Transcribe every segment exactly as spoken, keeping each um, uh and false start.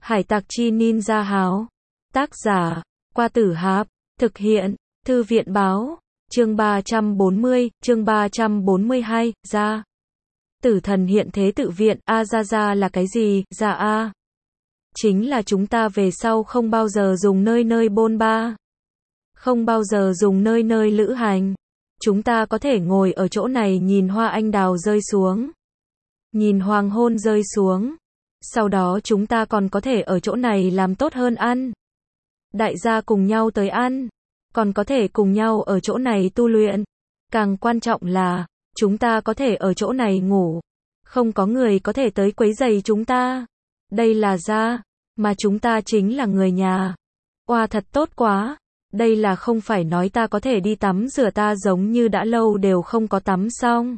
Hải tặc chi ninja háo. Tác giả, Qua Tử Hạp. Thực hiện, Thư viện báo. Chương ba trăm bốn mươi, chương ba trăm bốn mươi hai, ra. Tử thần hiện thế tự viện, a ra ra là cái gì, ra a. Chính là chúng ta về sau không bao giờ dùng nơi nơi bôn ba. Không bao giờ dùng nơi nơi lữ hành. Chúng ta có thể ngồi ở chỗ này nhìn hoa anh đào rơi xuống. Nhìn hoàng hôn rơi xuống. Sau đó chúng ta còn có thể ở chỗ này làm tốt hơn ăn. Đại gia cùng nhau tới ăn. Còn có thể cùng nhau ở chỗ này tu luyện. Càng quan trọng là, chúng ta có thể ở chỗ này ngủ. Không có người có thể tới quấy rầy chúng ta. Đây là gia, mà chúng ta chính là người nhà. Oa thật tốt quá. Đây là không phải nói ta có thể đi tắm rửa, ta giống như đã lâu đều không có tắm xong.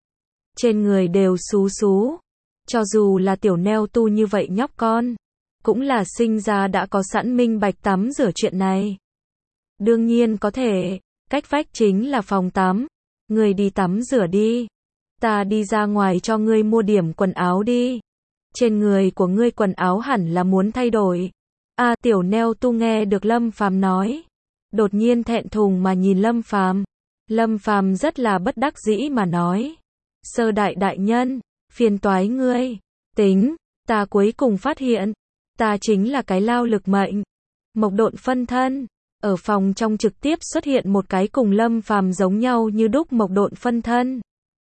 Trên người đều xú xú. Cho dù là tiểu neo tu như vậy nhóc con, cũng là sinh ra đã có sẵn minh bạch tắm rửa chuyện này. Đương nhiên có thể, cách vách chính là phòng tắm. Người đi tắm rửa đi. Ta đi ra ngoài cho ngươi mua điểm quần áo đi. Trên người của ngươi quần áo hẳn là muốn thay đổi. A à, tiểu neo tu nghe được Lâm Phàm nói. Đột nhiên thẹn thùng mà nhìn Lâm Phàm. Lâm Phàm rất là bất đắc dĩ mà nói. Sơ đại đại nhân, phiền toái ngươi. Tính, ta cuối cùng phát hiện. Ta chính là cái lao lực mệnh. Mộc độn phân thân. Ở phòng trong trực tiếp xuất hiện một cái cùng Lâm Phàm giống nhau như đúc mộc độn phân thân.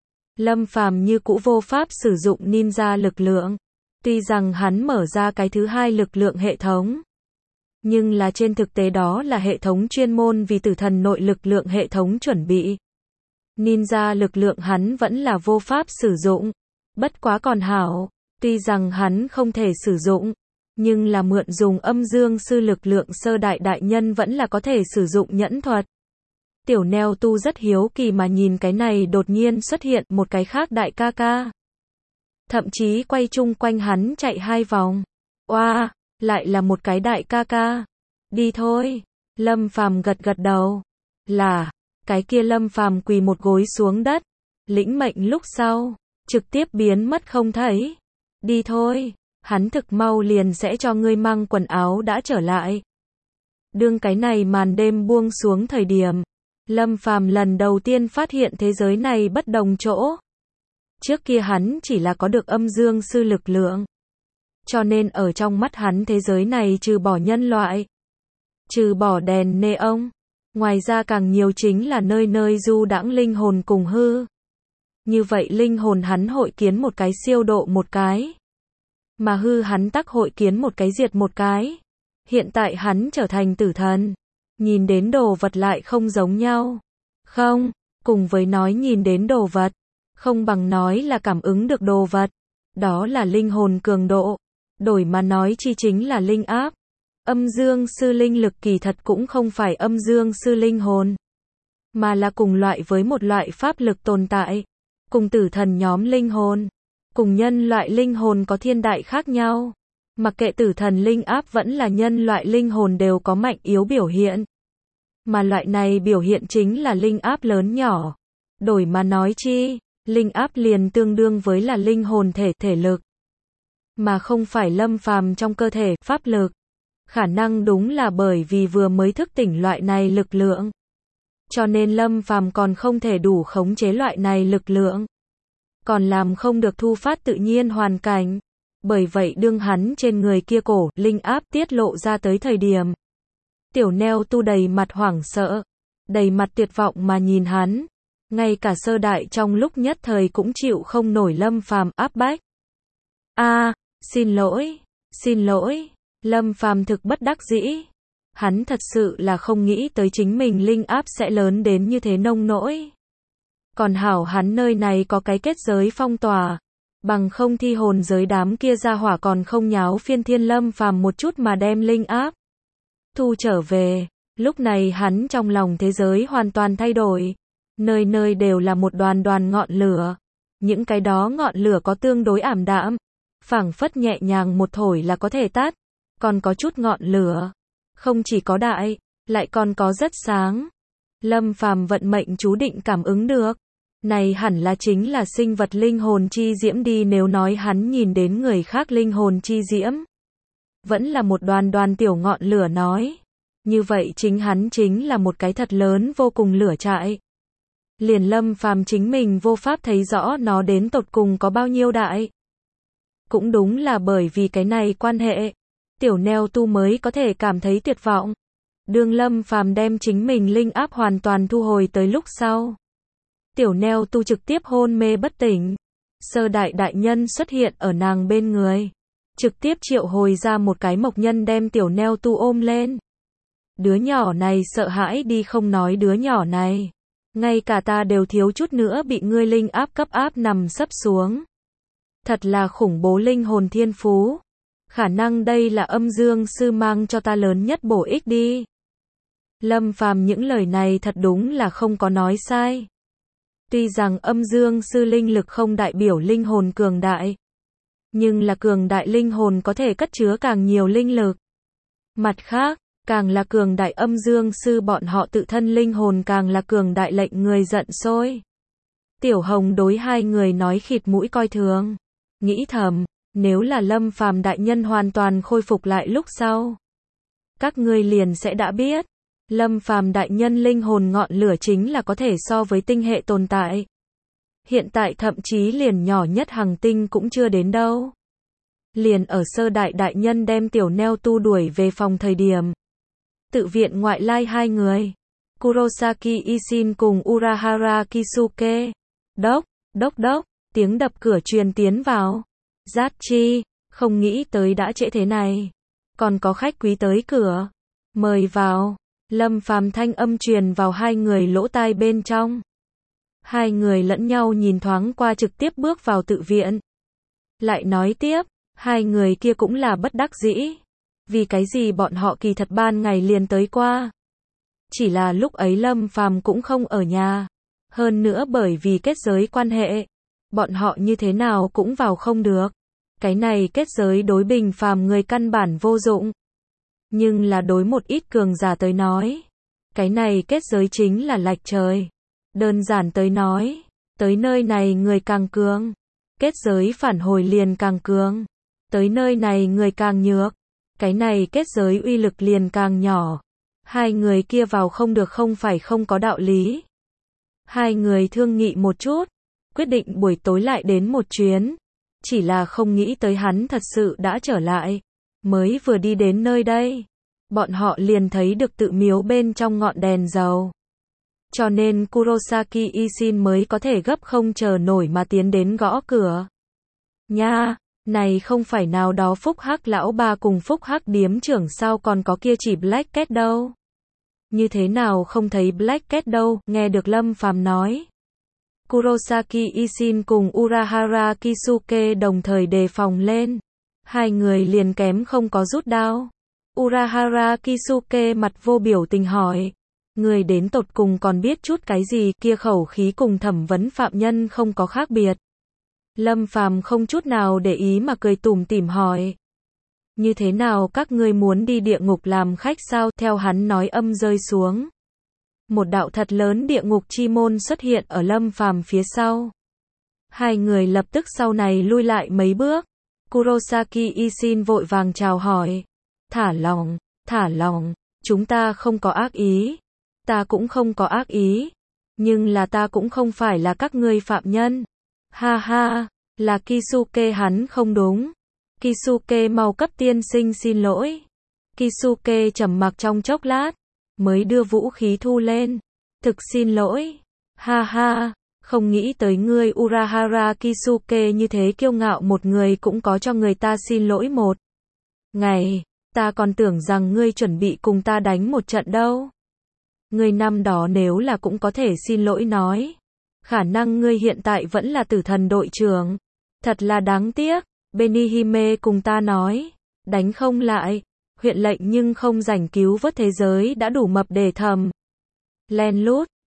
Lâm Phàm như cũ vô pháp sử dụng ninja lực lượng. Tuy rằng hắn mở ra cái thứ hai lực lượng hệ thống. Nhưng là trên thực tế đó là hệ thống chuyên môn vì tử thần nội lực lượng hệ thống chuẩn bị. Ninja lực lượng hắn vẫn là vô pháp sử dụng. Bất quá còn hảo, tuy rằng hắn không thể sử dụng, nhưng là mượn dùng âm dương sư lực lượng sơ đại đại nhân vẫn là có thể sử dụng nhẫn thuật. Tiểu neo tu rất hiếu kỳ mà nhìn cái này đột nhiên xuất hiện một cái khác đại ca ca. Thậm chí quay chung quanh hắn chạy hai vòng. Oa, wow, lại là một cái đại ca ca. Đi thôi. Lâm Phàm gật gật đầu. Là, cái kia Lâm Phàm quỳ một gối xuống đất. Lĩnh mệnh lúc sau, trực tiếp biến mất không thấy. Đi thôi. Hắn thực mau liền sẽ cho ngươi mang quần áo đã trở lại. Đương cái này màn đêm buông xuống thời điểm. Lâm Phàm lần đầu tiên phát hiện thế giới này bất đồng chỗ. Trước kia hắn chỉ là có được âm dương sư lực lượng. Cho nên ở trong mắt hắn thế giới này trừ bỏ nhân loại, trừ bỏ đèn neon, ngoài ra càng nhiều chính là nơi nơi du đãng linh hồn cùng hư. Như vậy linh hồn hắn hội kiến một cái siêu độ một cái. Mà hư hắn tắc hội kiến một cái diệt một cái. Hiện tại hắn trở thành tử thần. Nhìn đến đồ vật lại không giống nhau. Không, cùng với nói nhìn đến đồ vật, không bằng nói là cảm ứng được đồ vật. Đó là linh hồn cường độ. Đổi mà nói chi chính là linh áp. Âm dương sư linh lực kỳ thật cũng không phải âm dương sư linh hồn, mà là cùng loại với một loại pháp lực tồn tại. Cùng tử thần nhóm linh hồn, cùng nhân loại linh hồn có thiên đại khác nhau. Mặc kệ tử thần linh áp vẫn là nhân loại linh hồn đều có mạnh yếu biểu hiện. Mà loại này biểu hiện chính là linh áp lớn nhỏ. Đổi mà nói chi, linh áp liền tương đương với là linh hồn thể thể lực. Mà không phải Lâm Phàm trong cơ thể pháp lực. Khả năng đúng là bởi vì vừa mới thức tỉnh loại này lực lượng. Cho nên Lâm Phàm còn không thể đủ khống chế loại này lực lượng. Còn làm không được thu phát tự nhiên hoàn cảnh. Bởi vậy đương hắn trên người kia cổ linh áp tiết lộ ra tới thời điểm. Tiểu neo tu đầy mặt hoảng sợ. Đầy mặt tuyệt vọng mà nhìn hắn. Ngay cả sơ đại trong lúc nhất thời cũng chịu không nổi Lâm Phàm áp bách. A, à, xin lỗi, xin lỗi. Lâm Phàm thực bất đắc dĩ. Hắn thật sự là không nghĩ tới chính mình linh áp sẽ lớn đến như thế nông nỗi. Còn hảo hắn nơi này có cái kết giới phong tỏa. Bằng không thi hồn giới đám kia ra hỏa còn không nháo phiên thiên Lâm Phàm một chút mà đem linh áp thu trở về. Lúc này hắn trong lòng thế giới hoàn toàn thay đổi. Nơi nơi đều là một đoàn đoàn ngọn lửa. Những cái đó ngọn lửa có tương đối ảm đạm. Phảng phất nhẹ nhàng một thổi là có thể tắt. Còn có chút ngọn lửa. Không chỉ có đại, lại còn có rất sáng. Lâm Phàm vận mệnh chú định cảm ứng được. Này hẳn là chính là sinh vật linh hồn chi diễm đi, nếu nói hắn nhìn đến người khác linh hồn chi diễm. vẫn là một đoàn đoàn tiểu ngọn lửa nói. Như vậy chính hắn chính là một cái thật lớn vô cùng lửa trại. Liền Lâm Phàm chính mình vô pháp thấy rõ nó đến tột cùng có bao nhiêu đại. Cũng đúng là bởi vì cái này quan hệ, tiểu neo tu mới có thể cảm thấy tuyệt vọng. Đương Lâm Phàm đem chính mình linh áp hoàn toàn thu hồi tới lúc sau, tiểu neo tu trực tiếp hôn mê bất tỉnh. Sơ đại đại nhân xuất hiện ở nàng bên người, trực tiếp triệu hồi ra một cái mộc nhân đem tiểu neo tu ôm lên. Đứa nhỏ này sợ hãi đi không nói đứa nhỏ này, ngay cả ta đều thiếu chút nữa bị ngươi linh áp cấp áp nằm sấp xuống. Thật là khủng bố linh hồn thiên phú. Khả năng đây là âm dương sư mang cho ta lớn nhất bổ ích đi. Lâm Phàm những lời này thật đúng là không có nói sai. Tuy rằng âm dương sư linh lực không đại biểu linh hồn cường đại, nhưng là cường đại linh hồn có thể cất chứa càng nhiều linh lực. Mặt khác, càng là cường đại âm dương sư bọn họ tự thân linh hồn càng là cường đại lệnh người giận sôi. Tiểu Hồng đối hai người nói khịt mũi coi thường, nghĩ thầm, nếu là Lâm Phàm đại nhân hoàn toàn khôi phục lại lúc sau, các ngươi liền sẽ đã biết, Lâm Phàm đại nhân linh hồn ngọn lửa chính là có thể so với tinh hệ tồn tại. Hiện tại thậm chí liền nhỏ nhất hành tinh cũng chưa đến đâu. Liền ở sơ đại đại nhân đem tiểu neo tu đuổi về phòng thời điểm, tự viện ngoại lai hai người, Kurosaki Ishin cùng Urahara Kisuke, đốc, đốc đốc, tiếng đập cửa truyền tiến vào. Giác chi, không nghĩ tới đã trễ thế này, còn có khách quý tới cửa, mời vào. Lâm Phàm thanh âm truyền vào hai người lỗ tai bên trong. Hai người lẫn nhau nhìn thoáng qua trực tiếp bước vào tự viện. Lại nói tiếp, hai người kia cũng là bất đắc dĩ. Vì cái gì bọn họ kỳ thật ban ngày liền tới qua. Chỉ là lúc ấy Lâm Phàm cũng không ở nhà. Hơn nữa bởi vì kết giới quan hệ, bọn họ như thế nào cũng vào không được. Cái này kết giới đối bình phàm người căn bản vô dụng. Nhưng là đối một ít cường giả tới nói, cái này kết giới chính là lạch trời. Đơn giản tới nói, tới nơi này người càng cường, kết giới phản hồi liền càng cường. Tới nơi này người càng nhược, cái này kết giới uy lực liền càng nhỏ. Hai người kia vào không được không phải không có đạo lý. Hai người thương nghị một chút, quyết định buổi tối lại đến một chuyến. Chỉ là không nghĩ tới hắn thật sự đã trở lại. Mới vừa đi đến nơi đây, bọn họ liền thấy được tự miếu bên trong ngọn đèn dầu. Cho nên Kurosaki Ishin mới có thể gấp không chờ nổi mà tiến đến gõ cửa. Nha, này không phải nào đó Phúc Hắc lão ba cùng Phúc Hắc điếm trưởng sao còn có kia chỉ Black Cat đâu. Như thế nào không thấy Black Cat đâu, nghe được Lâm Phàm nói. Kurosaki Ishin cùng Urahara Kisuke đồng thời đề phòng lên. Hai người liền kém không có rút đao. Urahara Kisuke mặt vô biểu tình hỏi. Người đến tột cùng còn biết chút cái gì, kia khẩu khí cùng thẩm vấn phạm nhân không có khác biệt. Lâm Phàm không chút nào để ý mà cười tủm tỉm hỏi. Như thế nào các ngươi muốn đi địa ngục làm khách sao? Theo hắn nói âm rơi xuống. Một đạo thật lớn địa ngục chi môn xuất hiện ở Lâm Phàm phía sau. Hai người lập tức sau này lui lại mấy bước. Kurosaki Ishin vội vàng chào hỏi. Thả lòng, thả lòng, chúng ta không có ác ý. Ta cũng không có ác ý. Nhưng là ta cũng không phải là các ngươi phạm nhân. Ha ha, là Kisuke hắn không đúng. Kisuke mau cấp tiên sinh xin lỗi. Kisuke trầm mặc trong chốc lát, mới đưa vũ khí thu lên. Thực xin lỗi. Ha ha, không nghĩ tới ngươi Urahara Kisuke như thế kiêu ngạo một người cũng có cho người ta xin lỗi một ngày. Ta còn tưởng rằng ngươi chuẩn bị cùng ta đánh một trận đâu. Ngươi năm đó nếu là cũng có thể xin lỗi nói. Khả năng ngươi hiện tại vẫn là tử thần đội trưởng. Thật là đáng tiếc. Benihime cùng ta nói. Đánh không lại. Huyện lệnh nhưng không rảnh cứu vớt thế giới đã đủ mập để thầm. Len lút.